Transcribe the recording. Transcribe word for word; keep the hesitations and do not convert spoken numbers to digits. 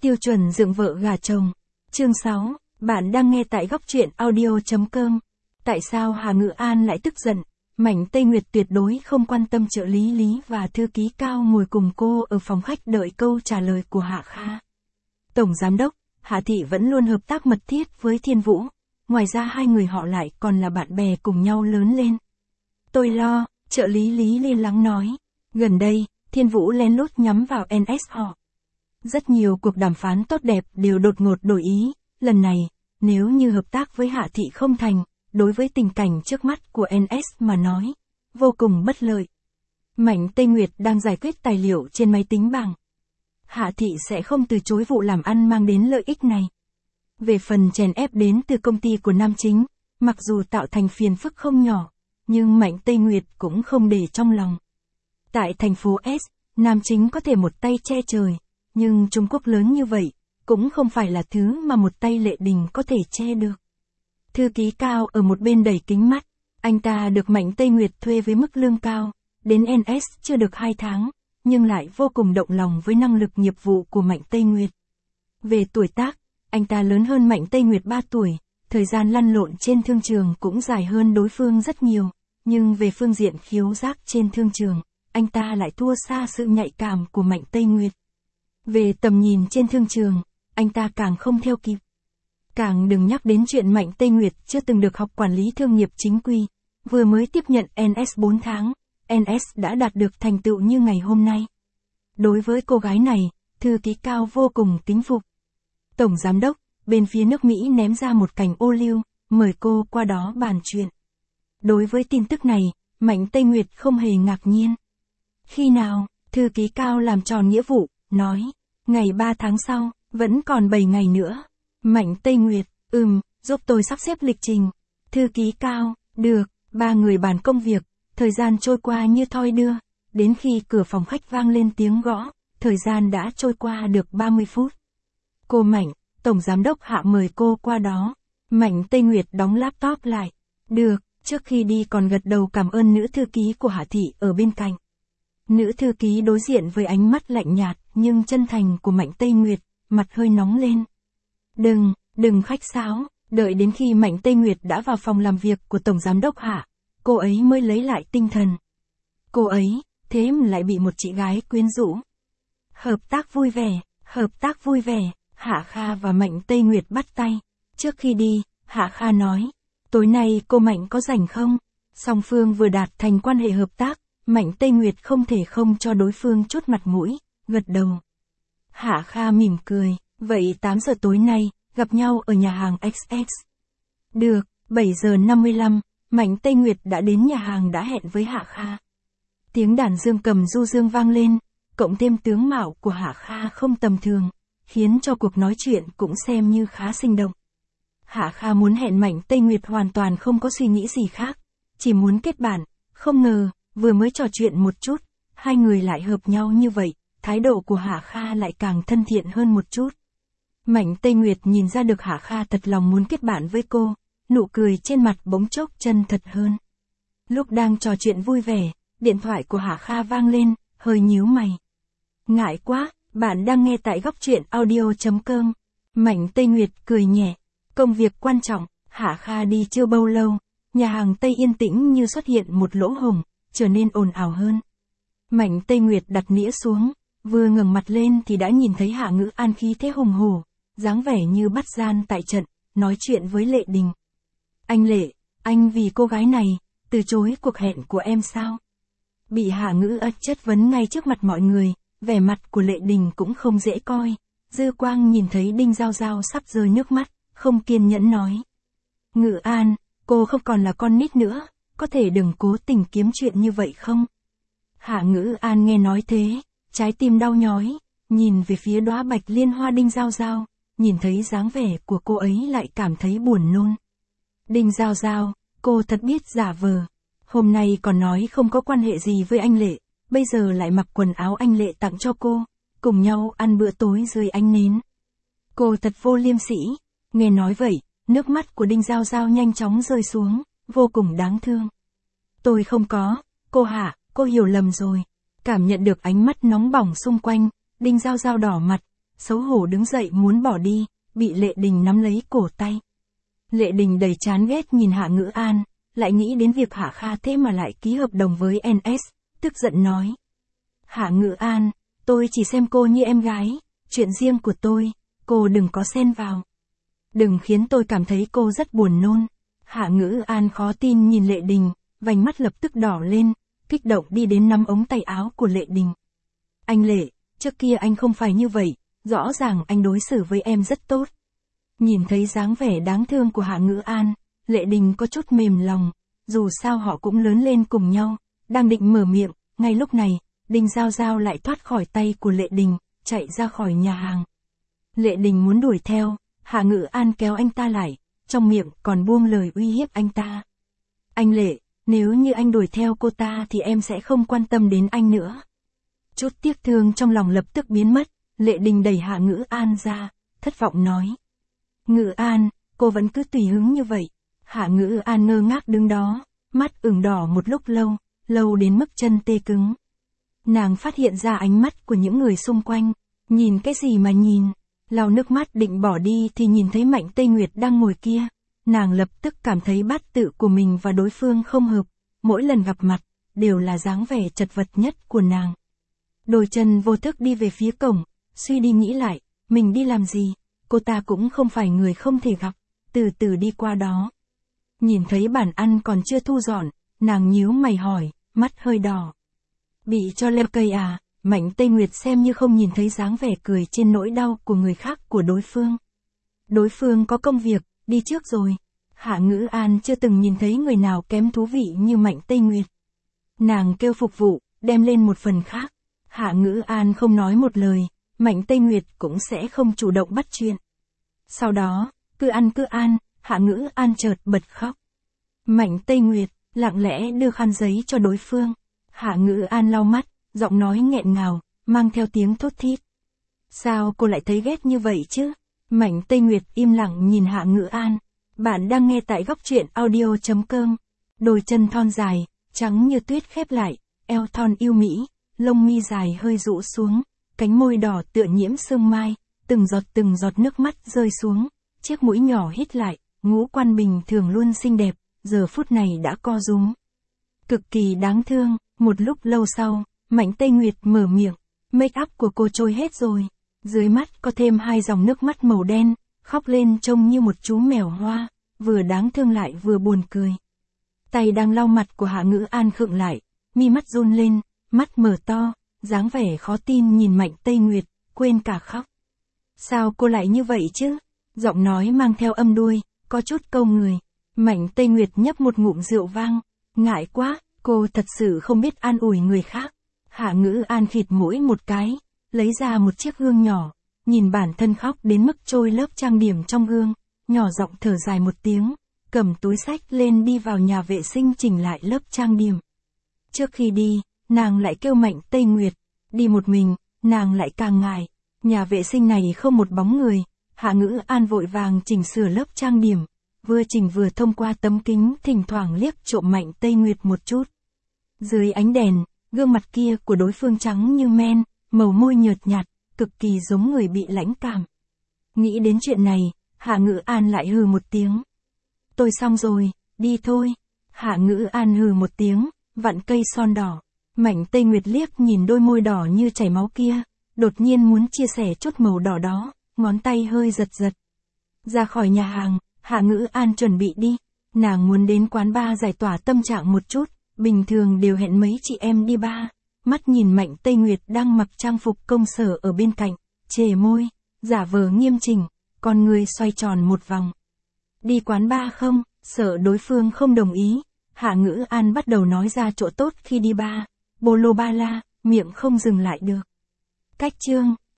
Tiêu chuẩn dựng vợ gả chồng. Chương sáu, bạn đang nghe tại góc truyện audio.com. Tại sao Hà Ngữ An lại tức giận? Mảnh Tây Nguyệt tuyệt đối không quan tâm trợ lý Lý và thư ký Cao ngồi cùng cô ở phòng khách đợi câu trả lời của Hạ Kha. Tổng giám đốc, Hạ Thị vẫn luôn hợp tác mật thiết với Thiên Vũ. Ngoài ra hai người họ lại còn là bạn bè cùng nhau lớn lên. Tôi lo, trợ lý Lý liên lắng nói. Gần đây, Thiên Vũ lén lút nhắm vào en ét họ. Rất nhiều cuộc đàm phán tốt đẹp đều đột ngột đổi ý. Lần này, nếu như hợp tác với Hạ Thị không thành, đối với tình cảnh trước mắt của en ét mà nói, vô cùng bất lợi. Mảnh Tây Nguyệt đang giải quyết tài liệu trên máy tính bảng. Hạ Thị sẽ không từ chối vụ làm ăn mang đến lợi ích này. Về phần chèn ép đến từ công ty của Nam Chính, mặc dù tạo thành phiền phức không nhỏ, nhưng Mảnh Tây Nguyệt cũng không để trong lòng. Tại thành phố S, Nam Chính có thể một tay che trời, nhưng Trung Quốc lớn như vậy, cũng không phải là thứ mà một tay Lệ Đình có thể che được. Thư ký Cao ở một bên đẩy kính mắt, anh ta được Mảnh Tây Nguyệt thuê với mức lương cao, đến en ét chưa được hai tháng, nhưng lại vô cùng động lòng với năng lực nghiệp vụ của Mảnh Tây Nguyệt. Về tuổi tác, anh ta lớn hơn Mảnh Tây Nguyệt ba tuổi, thời gian lăn lộn trên thương trường cũng dài hơn đối phương rất nhiều, nhưng về phương diện khiếu giác trên thương trường, anh ta lại thua xa sự nhạy cảm của Mảnh Tây Nguyệt. Về tầm nhìn trên thương trường, anh ta càng không theo kịp. Càng đừng nhắc đến chuyện Mảnh Tây Nguyệt chưa từng được học quản lý thương nghiệp chính quy, vừa mới tiếp nhận en ét bốn tháng, en ét đã đạt được thành tựu như ngày hôm nay. Đối với cô gái này, thư ký Cao vô cùng kính phục. Tổng giám đốc, bên phía nước Mỹ ném ra một cành ô liu, mời cô qua đó bàn chuyện. Đối với tin tức này, Mảnh Tây Nguyệt không hề ngạc nhiên. Khi nào, thư ký Cao làm tròn nghĩa vụ, nói, ngày ba tháng sau, vẫn còn bảy ngày nữa. Mảnh Tây Nguyệt, ừm, giúp tôi sắp xếp lịch trình. Thư ký Cao, được, ba người bàn công việc, thời gian trôi qua như thoi đưa, đến khi cửa phòng khách vang lên tiếng gõ, thời gian đã trôi qua được ba mươi phút. Cô Mảnh, Tổng Giám đốc Hạ mời cô qua đó. Mảnh Tây Nguyệt đóng laptop lại. Được, trước khi đi còn gật đầu cảm ơn nữ thư ký của Hạ Thị ở bên cạnh. Nữ thư ký đối diện với ánh mắt lạnh nhạt nhưng chân thành của Mảnh Tây Nguyệt, mặt hơi nóng lên. Đừng, đừng khách sáo, đợi đến khi Mảnh Tây Nguyệt đã vào phòng làm việc của Tổng Giám đốc Hạ, cô ấy mới lấy lại tinh thần. Cô ấy, thế mà lại bị một chị gái quyến rũ. Hợp tác vui vẻ, hợp tác vui vẻ, Hạ Kha và Mảnh Tây Nguyệt bắt tay. Trước khi đi, Hạ Kha nói, tối nay cô Mảnh có rảnh không? Song phương vừa đạt thành quan hệ hợp tác, Mảnh Tây Nguyệt không thể không cho đối phương chút mặt mũi, gật đầu. Hạ Kha mỉm cười, vậy tám giờ tối nay, gặp nhau ở nhà hàng ích ích. Được, bảy giờ năm mươi lăm, Mảnh Tây Nguyệt đã đến nhà hàng đã hẹn với Hạ Kha. Tiếng đàn dương cầm du dương vang lên, cộng thêm tướng mạo của Hạ Kha không tầm thường, khiến cho cuộc nói chuyện cũng xem như khá sinh động. Hạ Kha muốn hẹn Mảnh Tây Nguyệt hoàn toàn không có suy nghĩ gì khác, chỉ muốn kết bạn, không ngờ, vừa mới trò chuyện một chút, hai người lại hợp nhau như vậy, thái độ của Hạ Kha lại càng thân thiện hơn một chút. Mảnh Tây Nguyệt nhìn ra được Hạ Kha thật lòng muốn kết bạn với cô, nụ cười trên mặt bỗng chốc chân thật hơn. Lúc đang trò chuyện vui vẻ, điện thoại của Hạ Kha vang lên, hơi nhíu mày. Ngại quá, bạn đang nghe tại góc truyện audio.com. Mảnh Tây Nguyệt cười nhẹ, công việc quan trọng, Hạ Kha đi chưa bao lâu, nhà hàng Tây yên tĩnh như xuất hiện một lỗ hổng, trở nên ồn ào hơn. Mảnh Tây Nguyệt đặt nĩa xuống, vừa ngẩng mặt lên thì đã nhìn thấy Hạ Ngữ An khí thế hùng hổ, dáng vẻ như bắt gian tại trận, nói chuyện với Lệ Đình. Anh Lệ, anh vì cô gái này, từ chối cuộc hẹn của em sao? Bị Hạ Ngữ An chất vấn ngay trước mặt mọi người, vẻ mặt của Lệ Đình cũng không dễ coi. Dư Quang nhìn thấy Đinh Giao Giao sắp rơi nước mắt, không kiên nhẫn nói. Ngữ An, cô không còn là con nít nữa, có thể đừng cố tình kiếm chuyện như vậy không? Hạ Ngữ An nghe nói thế, trái tim đau nhói, nhìn về phía đóa bạch liên hoa Đinh Giao Giao, nhìn thấy dáng vẻ của cô ấy lại cảm thấy buồn nôn. Đinh Giao Giao, cô thật biết giả vờ. Hôm nay còn nói không có quan hệ gì với anh Lệ, bây giờ lại mặc quần áo anh Lệ tặng cho cô, cùng nhau ăn bữa tối dưới ánh nến. Cô thật vô liêm sỉ. Nghe nói vậy, nước mắt của Đinh Giao Giao nhanh chóng rơi xuống, vô cùng đáng thương. Tôi không có, cô Hạ, cô hiểu lầm rồi. Cảm nhận được ánh mắt nóng bỏng xung quanh, Đinh Giao Giao đỏ mặt, xấu hổ đứng dậy muốn bỏ đi, bị Lệ Đình nắm lấy cổ tay. Lệ Đình đầy chán ghét nhìn Hạ Ngữ An, lại nghĩ đến việc Hạ Kha thế mà lại ký hợp đồng với en ét, tức giận nói. Hạ Ngữ An, tôi chỉ xem cô như em gái, chuyện riêng của tôi, cô đừng có xen vào. Đừng khiến tôi cảm thấy cô rất buồn nôn. Hạ Ngữ An khó tin nhìn Lệ Đình, vành mắt lập tức đỏ lên, kích động đi đến nắm ống tay áo của Lệ Đình. Anh Lệ, trước kia anh không phải như vậy, rõ ràng anh đối xử với em rất tốt. Nhìn thấy dáng vẻ đáng thương của Hạ Ngữ An, Lệ Đình có chút mềm lòng, dù sao họ cũng lớn lên cùng nhau, đang định mở miệng, ngay lúc này, Đinh Giao Giao lại thoát khỏi tay của Lệ Đình, chạy ra khỏi nhà hàng. Lệ Đình muốn đuổi theo, Hạ Ngữ An kéo anh ta lại, trong miệng còn buông lời uy hiếp anh ta. Anh Lệ, nếu như anh đuổi theo cô ta thì em sẽ không quan tâm đến anh nữa. Chút tiếc thương trong lòng lập tức biến mất, Lệ Đình đẩy Hạ Ngữ An ra, thất vọng nói. Ngữ An, cô vẫn cứ tùy hứng như vậy. Hạ Ngữ An ngơ ngác đứng đó, mắt ửng đỏ một lúc lâu, lâu đến mức chân tê cứng. Nàng phát hiện ra ánh mắt của những người xung quanh, nhìn cái gì mà nhìn, lau nước mắt định bỏ đi thì nhìn thấy Mạnh Tây Nguyệt đang ngồi kia. Nàng lập tức cảm thấy bát tự của mình và đối phương không hợp, mỗi lần gặp mặt, đều là dáng vẻ chật vật nhất của nàng. Đôi chân vô thức đi về phía cổng, suy đi nghĩ lại, mình đi làm gì, cô ta cũng không phải người không thể gặp, từ từ đi qua đó. Nhìn thấy bàn ăn còn chưa thu dọn, nàng nhíu mày hỏi, mắt hơi đỏ. Bị cho leo cây à? Mạnh Tây Nguyệt xem như không nhìn thấy dáng vẻ cười trên nỗi đau của người khác của đối phương. Đối phương có công việc, đi trước rồi. Hạ Ngữ An chưa từng nhìn thấy người nào kém thú vị như Mạnh Tây Nguyệt. Nàng kêu phục vụ, đem lên một phần khác. Hạ Ngữ An không nói một lời, Mạnh Tây Nguyệt cũng sẽ không chủ động bắt chuyện. Sau đó, cứ ăn cứ ăn, Hạ Ngữ An chợt bật khóc. Mạnh Tây Nguyệt, lặng lẽ đưa khăn giấy cho đối phương. Hạ Ngữ An lau mắt, giọng nói nghẹn ngào, mang theo tiếng thốt thít. Sao cô lại thấy ghét như vậy chứ? Mạnh Tây Nguyệt im lặng nhìn Hạ Ngữ An. Bạn đang nghe tại góc truyện audio chấm com. Đôi chân thon dài, trắng như tuyết khép lại, eo thon yêu mỹ, lông mi dài hơi rũ xuống, cánh môi đỏ tựa nhiễm sương mai, từng giọt từng giọt nước mắt rơi xuống, chiếc mũi nhỏ hít lại, ngũ quan bình thường luôn xinh đẹp, giờ phút này đã co rúm. Cực kỳ đáng thương. Một lúc lâu sau, Mạnh Tây Nguyệt mở miệng, make up của cô trôi hết rồi, dưới mắt có thêm hai dòng nước mắt màu đen, khóc lên trông như một chú mèo hoa, vừa đáng thương lại vừa buồn cười. Tay đang lau mặt của Hạ Ngữ An khựng lại, mi mắt run lên, mắt mở to, dáng vẻ khó tin nhìn Mạnh Tây Nguyệt, quên cả khóc. Sao cô lại như vậy chứ? Giọng nói mang theo âm đuôi, có chút câu người. Mạnh Tây Nguyệt nhấp một ngụm rượu vang, ngại quá, cô thật sự không biết an ủi người khác. Hạ Ngữ An khịt mũi một cái, lấy ra một chiếc gương nhỏ, nhìn bản thân khóc đến mức trôi lớp trang điểm trong gương, nhỏ giọng thở dài một tiếng, cầm túi xách lên đi vào nhà vệ sinh chỉnh lại lớp trang điểm. Trước khi đi, nàng lại kêu Mạnh Tây Nguyệt, đi một mình, nàng lại càng ngại, nhà vệ sinh này không một bóng người. Hạ Ngữ An vội vàng chỉnh sửa lớp trang điểm, vừa chỉnh vừa thông qua tấm kính thỉnh thoảng liếc trộm Mạnh Tây Nguyệt một chút. Dưới ánh đèn, gương mặt kia của đối phương trắng như men, màu môi nhợt nhạt, cực kỳ giống người bị lãnh cảm. Nghĩ đến chuyện này, Hạ Ngữ An lại hừ một tiếng. Tôi xong rồi, đi thôi. Hạ Ngữ An hừ một tiếng, vặn cây son đỏ. Mạnh Tây Nguyệt liếc nhìn đôi môi đỏ như chảy máu kia, đột nhiên muốn chia sẻ chút màu đỏ đó, ngón tay hơi giật giật. Ra khỏi nhà hàng, Hạ Ngữ An chuẩn bị đi. Nàng muốn đến quán bar giải tỏa tâm trạng một chút, bình thường đều hẹn mấy chị em đi bar. Mắt nhìn Mạnh Tây Nguyệt đang mặc trang phục công sở ở bên cạnh, chề môi, giả vờ nghiêm chỉnh, con người xoay tròn một vòng. Đi quán bar không? Sợ đối phương không đồng ý, Hạ Ngữ An bắt đầu nói ra chỗ tốt khi đi bar. Bolo ba la, miệng không dừng lại được. Cách chương